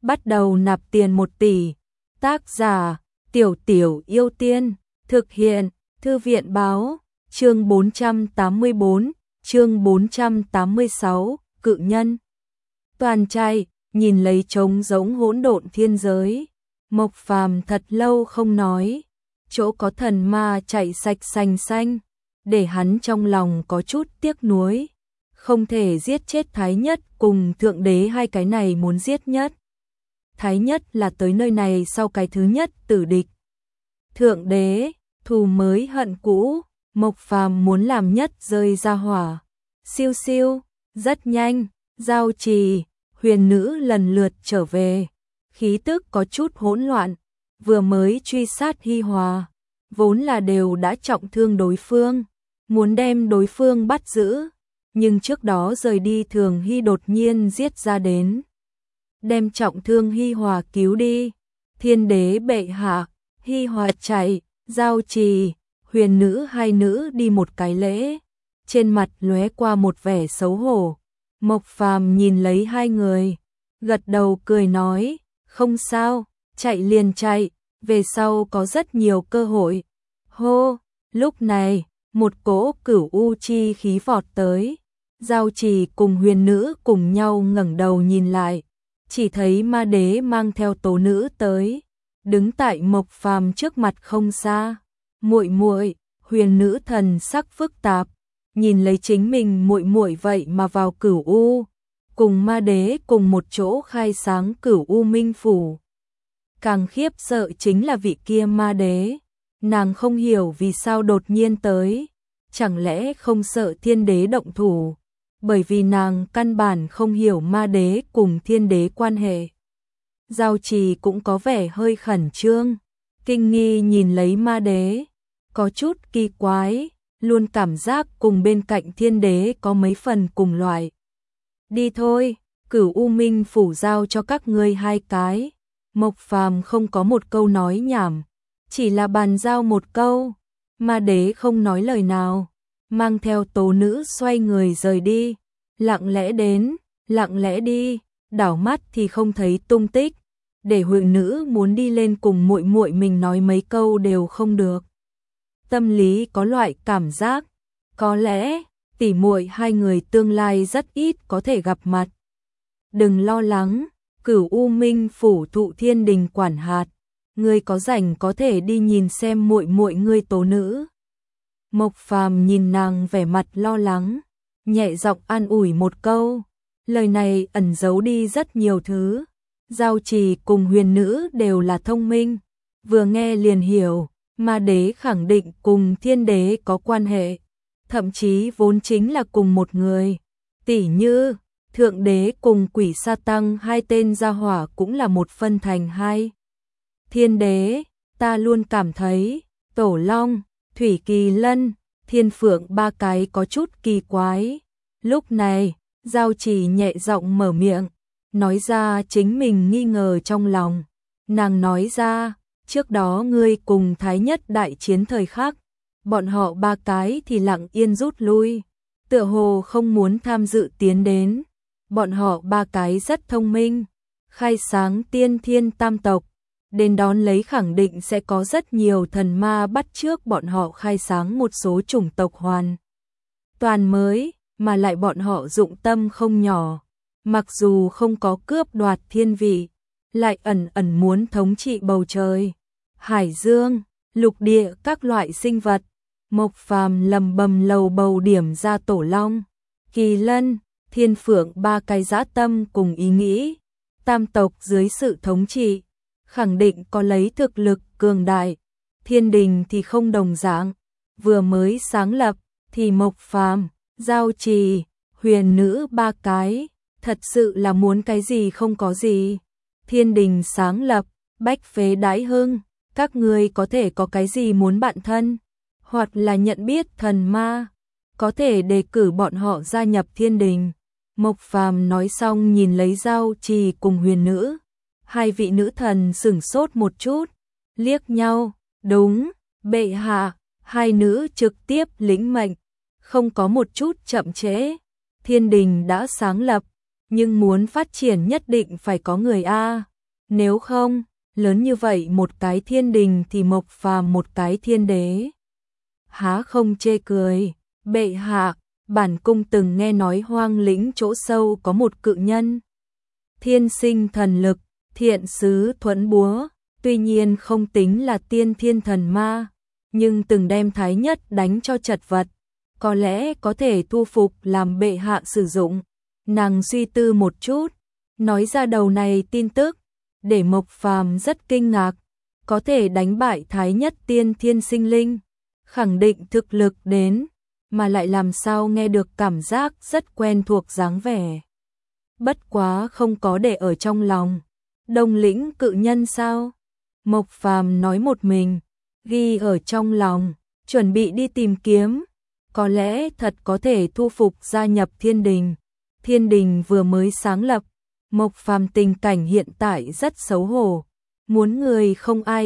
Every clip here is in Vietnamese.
bắt đầu nạp tiền 1 tỷ. Tác giả: Tiểu Tiểu Yêu Tiên. Thực hiện: Thư viện báo. Chương 484, chương 486, cự nhân. Toàn trai, nhìn lấy trống rỗng hỗn độn thiên giới. Mộc Phàm thật lâu không nói. Chỗ có thần ma chạy sạch sành xanh, để hắn trong lòng có chút tiếc nuối. Không thể giết chết Thái Nhất cùng Thượng Đế, hai cái này muốn giết nhất. Thái Nhất là tới nơi này sau cái thứ nhất tử địch. Thượng Đế, thù mới hận cũ, Mộc Phàm muốn làm nhất rơi ra hỏa. Siêu siêu, rất nhanh, Giao Trì, Huyền Nữ lần lượt trở về. Khí tức có chút hỗn loạn, vừa mới truy sát Hi Hòa, vốn là đều đã trọng thương đối phương, muốn đem đối phương bắt giữ, nhưng trước đó rời đi Thường Hy đột nhiên giết ra đến, đem trọng thương Hi Hòa cứu đi. Thiên Đế bệ hạ, Hi Hòa chạy, Giao Trì, Huyền Nữ hai nữ đi một cái lễ, trên mặt lóe qua một vẻ xấu hổ. Mộc Phàm nhìn lấy hai người, gật đầu cười nói, không sao, chạy liền chạy, về sau có rất nhiều cơ hội. Hô, lúc này, một cỗ cửu u chi khí vọt tới. Giao Trì cùng Huyền Nữ cùng nhau ngẩng đầu nhìn lại, chỉ thấy Ma Đế mang theo tố nữ tới, đứng tại Mộc Phàm trước mặt không xa. Muội muội, Huyền Nữ thần sắc phức tạp, nhìn lấy chính mình muội muội vậy mà vào cửu u, cùng Ma Đế cùng một chỗ khai sáng cửu u minh phủ. Càng khiếp sợ chính là vị kia Ma Đế, nàng không hiểu vì sao đột nhiên tới, chẳng lẽ không sợ Thiên Đế động thủ, bởi vì nàng căn bản không hiểu Ma Đế cùng Thiên Đế quan hệ. Giao Trì cũng có vẻ hơi khẩn trương, kinh nghi nhìn lấy Ma Đế, có chút kỳ quái, luôn cảm giác cùng bên cạnh Thiên Đế có mấy phần cùng loại. Đi thôi, cửu u minh phủ giao cho các ngươi hai cái. Mộc Phàm không có một câu nói nhảm, chỉ là bàn giao một câu. Ma Đế không nói lời nào, mang theo tố nữ xoay người rời đi, lặng lẽ đến, lặng lẽ đi, đảo mắt thì không thấy tung tích, để Huyền Nữ muốn đi lên cùng muội muội mình nói mấy câu đều không được. Tâm lý có loại cảm giác, có lẽ tỉ muội hai người tương lai rất ít có thể gặp mặt. Đừng lo lắng, cửu u minh phủ thụ Thiên Đình quản hạt, ngươi có rảnh có thể đi nhìn xem muội muội ngươi tố nữ. Mộc Phàm nhìn nàng vẻ mặt lo lắng, nhẹ giọng an ủi một câu, lời này ẩn giấu đi rất nhiều thứ. Giao Trì cùng Huyền Nữ đều là thông minh, vừa nghe liền hiểu, Ma Đế khẳng định cùng Thiên Đế có quan hệ, thậm chí vốn chính là cùng một người. Tỉ như Thượng Đế cùng Quỷ Sa Tăng, hai tên gia hỏa cũng là một phân thành hai. Thiên Đế, ta luôn cảm thấy Tổ Long, Thủy Kỳ Lân, Thiên Phượng ba cái có chút kỳ quái. Lúc này, Giao Trì nhẹ giọng mở miệng, nói ra chính mình nghi ngờ trong lòng. Nàng nói ra, trước đó ngươi cùng Thái Nhất đại chiến thời khắc, bọn họ ba cái thì lặng yên rút lui, tựa hồ không muốn tham dự tiến đến. Bọn họ ba cái rất thông minh, khai sáng tiên thiên tam tộc, đến đón lấy khẳng định sẽ có rất nhiều thần ma bắt chước bọn họ khai sáng một số chủng tộc hoàn toàn mới, mà lại bọn họ dụng tâm không nhỏ, mặc dù không có cướp đoạt thiên vị, lại ẩn ẩn muốn thống trị bầu trời, hải dương, lục địa các loại sinh vật. Mộc Phàm lầm bầm lầu bầu điểm ra Tổ Long, Kỳ Lân, Thiên Phượng ba cái dã tâm cùng ý nghĩ, tam tộc dưới sự thống trị, khẳng định có lấy thực lực cường đại. Thiên Đình thì không đồng dạng, vừa mới sáng lập thì Mộc Phàm, Giao Trì, Huyền Nữ ba cái, thật sự là muốn cái gì không có gì. Thiên Đình sáng lập, bách phế đãi hưng, các ngươi có thể có cái gì muốn bạn thân, hoặc là nhận biết thần ma, có thể đề cử bọn họ gia nhập Thiên Đình. Mộc Phàm nói xong nhìn lấy Giao Trì cùng Huyền Nữ, hai vị nữ thần sửng sốt một chút, liếc nhau, đúng, bệ hạ, hai nữ trực tiếp lĩnh mệnh, không có một chút chậm trễ. Thiên Đình đã sáng lập, nhưng muốn phát triển nhất định phải có người a. Nếu không, lớn như vậy một cái thiên đình thì Mộc Phàm một cái thiên đế. Há không chê cười, bệ hạ, bản cung từng nghe nói hoang lĩnh chỗ sâu có một cự nhân. Thiên sinh thần lực, thiện sứ thuẫn búa, tuy nhiên không tính là tiên thiên thần ma, nhưng từng đem Thái Nhất đánh cho chật vật, có lẽ có thể thu phục làm bệ hạ sử dụng. Nàng suy tư một chút, nói ra đầu này tin tức, để Mộc Phàm rất kinh ngạc, có thể đánh bại Thái Nhất tiên thiên sinh linh, khẳng định thực lực đến, mà lại làm sao nghe được cảm giác rất quen thuộc dáng vẻ. Bất quá không có để ở trong lòng. Đông lĩnh cự nhân sao? Mộc Phàm nói một mình, ghi ở trong lòng, chuẩn bị đi tìm kiếm, có lẽ thật có thể thu phục gia nhập thiên đình. Thiên đình vừa mới sáng lập, Mộc Phàm tình cảnh hiện tại rất xấu hổ, muốn người không ai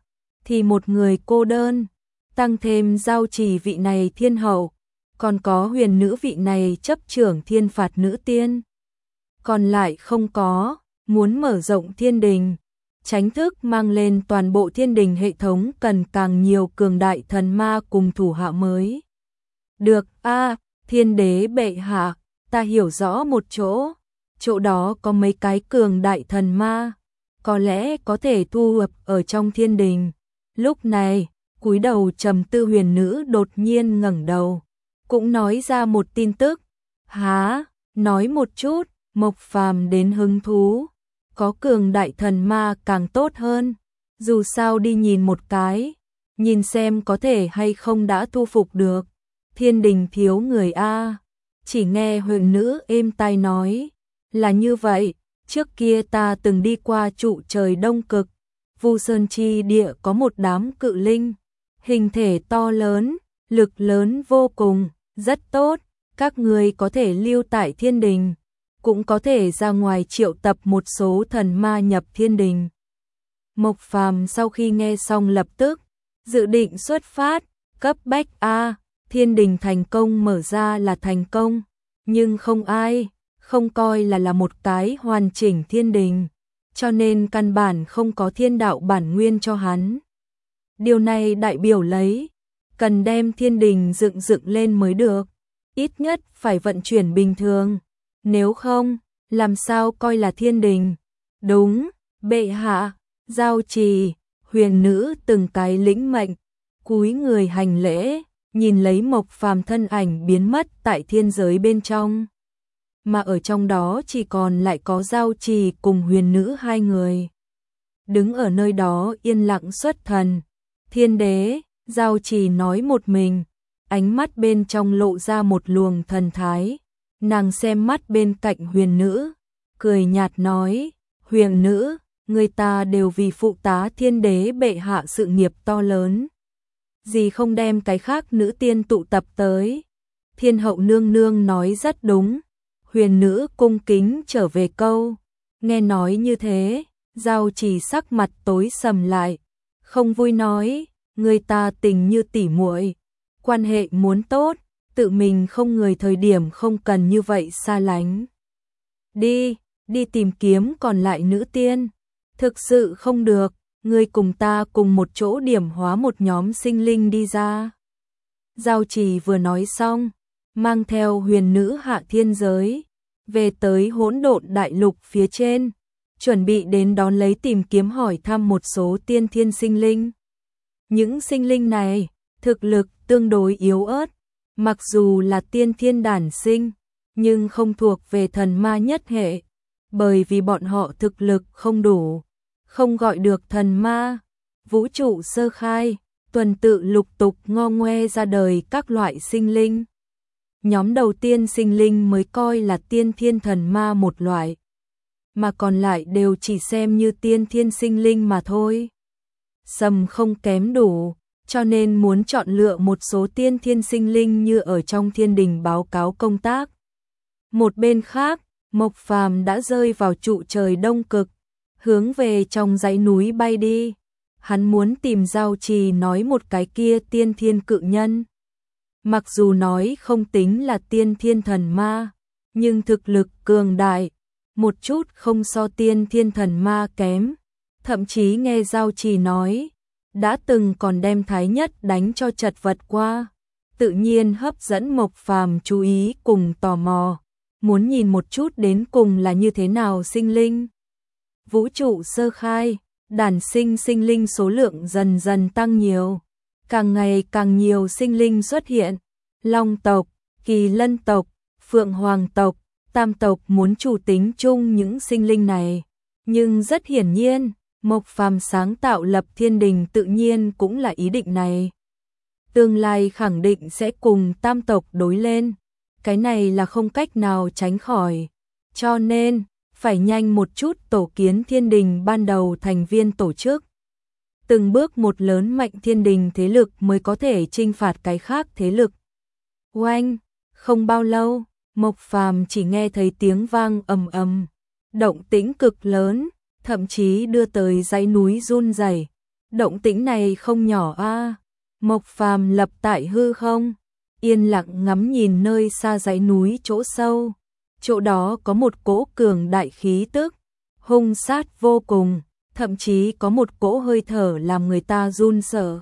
thì một người cô đơn, tăng thêm Giao Trì vị này thiên hậu, còn có Huyền nữ vị này chấp trưởng thiên phạt nữ tiên. Còn lại không có, muốn mở rộng thiên đình, chính thức mang lên toàn bộ thiên đình hệ thống cần càng nhiều cường đại thần ma cùng thủ hạ mới. Được thiên đế bệ hạ, ta hiểu rõ một chỗ đó có mấy cái cường đại thần ma, có lẽ có thể thu hợp ở trong thiên đình. Lúc này, cúi đầu trầm tư Huyền nữ đột nhiên ngẩng đầu, cũng nói ra một tin tức. Hả? Nói một chút. Mộc Phàm đến hứng thú, có cường đại thần ma càng tốt hơn, dù sao đi nhìn một cái, nhìn xem có thể hay không đã thu phục được. Thiên đình thiếu người chỉ nghe Huyền nữ êm tai nói, là như vậy, trước kia ta từng đi qua trụ trời Đông Cực, Vu Sơn chi địa có một đám cự linh, hình thể to lớn, lực lớn vô cùng, rất tốt, các người có thể lưu tại thiên đình, cũng có thể ra ngoài triệu tập một số thần ma nhập thiên đình. Mộc Phàm sau khi nghe xong lập tức dự định xuất phát, cấp bách thiên đình thành công mở ra là thành công, nhưng không ai không coi là một cái hoàn chỉnh thiên đình, cho nên căn bản không có thiên đạo bản nguyên cho hắn. Điều này đại biểu lấy cần đem thiên đình dựng lên mới được, ít nhất phải vận chuyển bình thường. Nếu không, làm sao coi là thiên đình? Đúng, bệ hạ, Giao Trì, Huyền nữ từng cái lĩnh mệnh, cúi người hành lễ, nhìn lấy Mộc Phàm thân ảnh biến mất tại thiên giới bên trong. Mà ở trong đó chỉ còn lại có Giao Trì cùng Huyền nữ hai người. Đứng ở nơi đó yên lặng xuất thần. Thiên đế, Giao Trì nói một mình, ánh mắt bên trong lộ ra một luồng thần thái. Nàng xem mắt bên cạnh Huyền nữ, cười nhạt nói, Huyền nữ, người ta đều vì phụ tá thiên đế bệ hạ sự nghiệp to lớn. Gì không đem cái khác nữ tiên tụ tập tới. Thiên hậu nương nương nói rất đúng. Huyền nữ cung kính trở về câu. Nghe nói như thế, Giao Trì sắc mặt tối sầm lại. Không vui nói, người ta tình như tỉ muội, quan hệ muốn tốt, tự mình không người thời điểm không cần như vậy xa lánh. Đi tìm kiếm còn lại nữ tiên. Thực sự không được, ngươi cùng ta cùng một chỗ điểm hóa một nhóm sinh linh đi ra. Giao Trì vừa nói xong, mang theo Huyền nữ hạ thiên giới, về tới Hỗn Độn đại lục phía trên, chuẩn bị đến đón lấy tìm kiếm hỏi thăm một số tiên thiên sinh linh. Những sinh linh này, thực lực tương đối yếu ớt, mặc dù là tiên thiên đản sinh, nhưng không thuộc về thần ma nhất hệ, bởi vì bọn họ thực lực không đủ, không gọi được thần ma. Vũ trụ sơ khai, tuần tự lục tục ngo ngoe ra đời các loại sinh linh. Nhóm đầu tiên sinh linh mới coi là tiên thiên thần ma một loại, mà còn lại đều chỉ xem như tiên thiên sinh linh mà thôi. Sầm không kém đủ, cho nên muốn chọn lựa một số tiên thiên sinh linh như ở trong thiên đình báo cáo công tác. Một bên khác, Mộc Phàm đã rơi vào trụ trời Đông Cực, hướng về trong dãy núi bay đi. Hắn muốn tìm Giao Trì nói một cái kia tiên thiên cự nhân. Mặc dù nói không tính là tiên thiên thần ma, nhưng thực lực cường đại, một chút không so tiên thiên thần ma kém, thậm chí nghe Giao Trì nói, đã từng còn đem Thái Nhất đánh cho chật vật qua, tự nhiên hấp dẫn Mộc Phàm chú ý cùng tò mò, muốn nhìn một chút đến cùng là như thế nào sinh linh. Vũ trụ sơ khai, đản sinh sinh linh số lượng dần dần tăng nhiều, càng ngày càng nhiều sinh linh xuất hiện, Long tộc, Kỳ Lân tộc, Phượng Hoàng tộc, Tam tộc muốn chủ tính chung những sinh linh này, nhưng rất hiển nhiên, Mộc Phàm sáng tạo lập thiên đình tự nhiên cũng là ý định này. Tương lai khẳng định sẽ cùng Tam tộc đối lên, cái này là không cách nào tránh khỏi, cho nên phải nhanh một chút tổ kiến thiên đình ban đầu thành viên tổ chức. Từng bước một lớn mạnh thiên đình thế lực mới có thể chinh phạt cái khác thế lực. Oanh, không bao lâu, Mộc Phàm chỉ nghe thấy tiếng vang ầm ầm, động tĩnh cực lớn, thậm chí đưa tới dãy núi run rẩy. Động tĩnh này không nhỏ a. Mộc Phàm lập tại hư không, yên lặng ngắm nhìn nơi xa dãy núi chỗ sâu. Chỗ đó có một cỗ cường đại khí tức, hung sát vô cùng, thậm chí có một cỗ hơi thở làm người ta run sợ.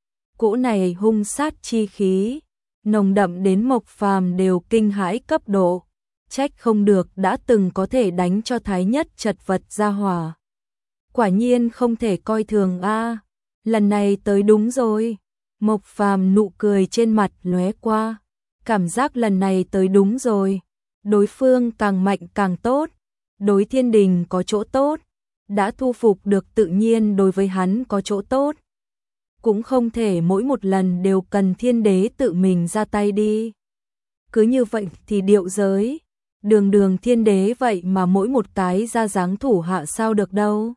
Cỗ này hung sát chi khí, nồng đậm đến Mộc Phàm đều kinh hãi cấp độ, trách không được đã từng có thể đánh cho Thái Nhất chật vật ra hỏa. Quả nhiên không thể coi thường a, lần này tới đúng rồi. Mộc Phàm nụ cười trên mặt lóe qua, cảm giác lần này tới đúng rồi. Đối phương càng mạnh càng tốt, đối thiên đình có chỗ tốt, đã thu phục được tự nhiên đối với hắn có chỗ tốt. Cũng không thể mỗi một lần đều cần thiên đế tự mình ra tay đi. Cứ như vậy thì điệu giới, đường thiên đế vậy mà mỗi một cái ra dáng thủ hạ sao được đâu.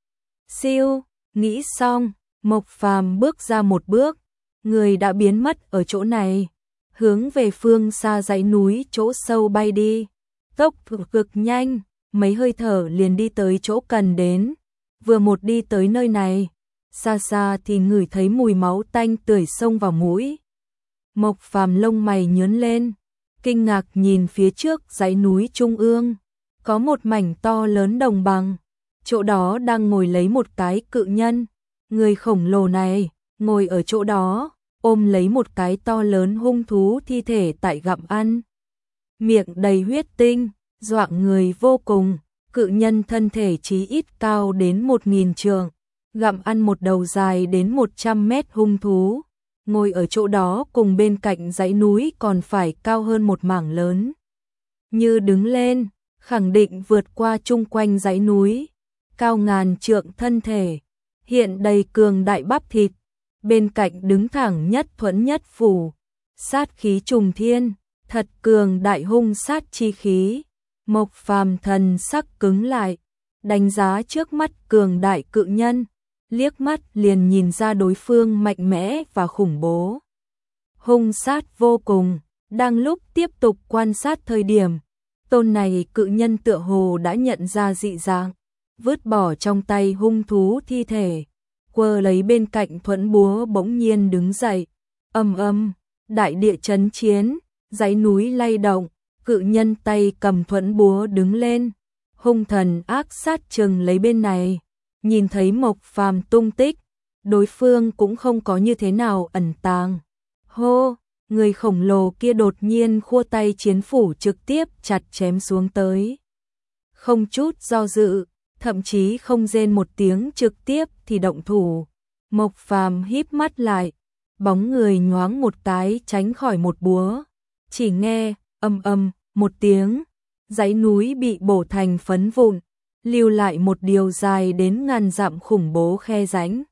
Siêu, nghĩ xong, Mộc Phàm bước ra một bước, người đã biến mất ở chỗ này, hướng về phương xa dãy núi chỗ sâu bay đi. Tốc độ cực nhanh, mấy hơi thở liền đi tới chỗ cần đến. Vừa một đi tới nơi này, xa xa thì ngửi thấy mùi máu tanh tưởi xông vào mũi. Mộc Phàm lông mày nhướng lên, kinh ngạc nhìn phía trước dãy núi trung ương, có một mảnh to lớn đồng bằng, chỗ đó đang ngồi lấy một cái cự nhân. Người khổng lồ này ngồi ở chỗ đó, ôm lấy một cái to lớn hung thú thi thể tại gặm ăn. Miệng đầy huyết tinh, dọa người vô cùng, cự nhân thân thể chí ít cao đến 1000 trượng, gặm ăn một đầu dài đến 100 mét hung thú, ngồi ở chỗ đó cùng bên cạnh dãy núi còn phải cao hơn một mảng lớn. Như đứng lên, khẳng định vượt qua chung quanh dãy núi, cao ngàn trượng thân thể, hiện đầy cường đại bắp thịt, bên cạnh đứng thẳng nhất Thuẫn Nhất Phủ, sát khí trùng thiên, thật cường đại hung sát chi khí. Mộc Phàm thần sắc cứng lại, đánh giá trước mắt cường đại cự nhân, liếc mắt liền nhìn ra đối phương mạnh mẽ và khủng bố. Hung sát vô cùng, đang lúc tiếp tục quan sát thời điểm, tôn này cự nhân tựa hồ đã nhận ra dị dạng, vứt bỏ trong tay hung thú thi thể, quơ lấy bên cạnh thuẫn búa bỗng nhiên đứng dậy, ầm ầm, đại địa chấn chiến, dãy núi lay động, cự nhân tay cầm thuẫn búa đứng lên, hung thần ác sát chừng lấy bên này, nhìn thấy Mộc Phàm tung tích, đối phương cũng không có như thế nào ẩn tàng. Hô, người khổng lồ kia đột nhiên khua tay chiến phủ trực tiếp chặt chém xuống tới. Không chút do dự, thậm chí không rên một tiếng trực tiếp thì động thủ. Mộc Phàm híp mắt lại, bóng người nhoáng một cái tránh khỏi một búa. Chỉ nghe ầm ầm một tiếng, dãy núi bị bổ thành phấn vụn, lưu lại một điều dài đến ngàn dặm khủng bố khe rãnh.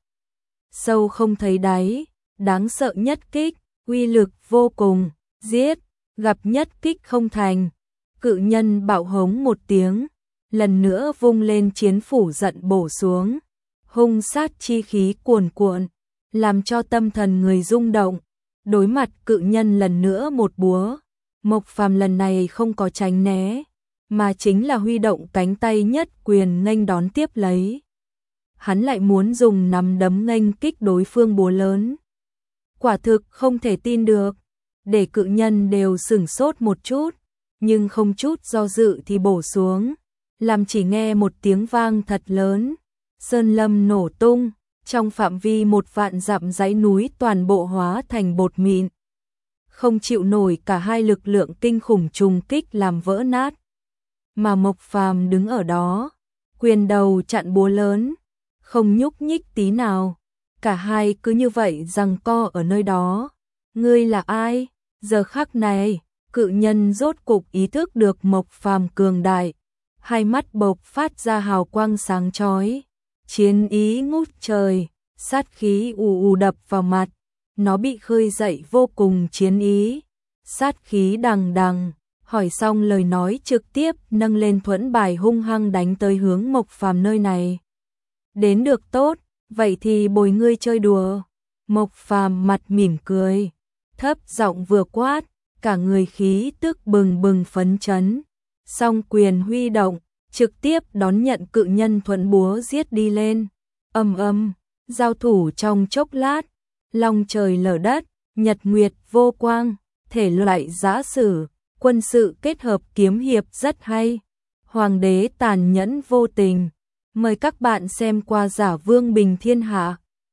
Sâu không thấy đáy, đáng sợ nhất kích, uy lực vô cùng, giết, gặp nhất kích không thành. Cự nhân bạo hống một tiếng, lần nữa vung lên chiến phủ giận bổ xuống. Hung sát chi khí cuồn cuộn, làm cho tâm thần người rung động. Đối mặt cự nhân lần nữa một búa, Mộc Phàm lần này không có tránh né, mà chính là huy động cánh tay nhất quyền nghênh đón tiếp lấy. Hắn lại muốn dùng nắm đấm nghênh kích đối phương búa lớn. Quả thực không thể tin được, để cự nhân đều sửng sốt một chút, nhưng không chút do dự thì bổ xuống, làm chỉ nghe một tiếng vang thật lớn, sơn lâm nổ tung, trong phạm vi 1.000 dặm dãy núi toàn bộ hóa thành bột mịn. Không chịu nổi cả hai lực lượng kinh khủng trùng kích làm vỡ nát. Mà Mộc Phàm đứng ở đó, quyền đầu chặn búa lớn, không nhúc nhích tí nào. Cả hai cứ như vậy giằng co ở nơi đó. Ngươi là ai? Giờ khắc này, cự nhân rốt cục ý thức được Mộc Phàm cường đại, hai mắt bộc phát ra hào quang sáng chói, chiến ý ngút trời, sát khí ù ù đập vào mặt, nó bị khơi dậy vô cùng chiến ý, sát khí đằng đằng, hỏi xong lời nói trực tiếp nâng lên thuẫn bài hung hăng đánh tới hướng Mộc Phàm nơi này. Đến được tốt, vậy thì bồi ngươi chơi đùa. Mộc Phàm mặt mỉm cười, thấp giọng vừa quát, cả người khí tức bừng bừng phấn chấn, song quyền huy động, trực tiếp đón nhận cự nhân thuẫn búa giết đi lên. Ầm ầm, giao thủ trong chốc lát, long trời lở đất, nhật nguyệt vô quang, thể loại giã sử, quân sự kết hợp kiếm hiệp rất hay. Hoàng đế tàn nhẫn vô tình. Mời các bạn xem qua Giả Vương Bình Thiên Hạ.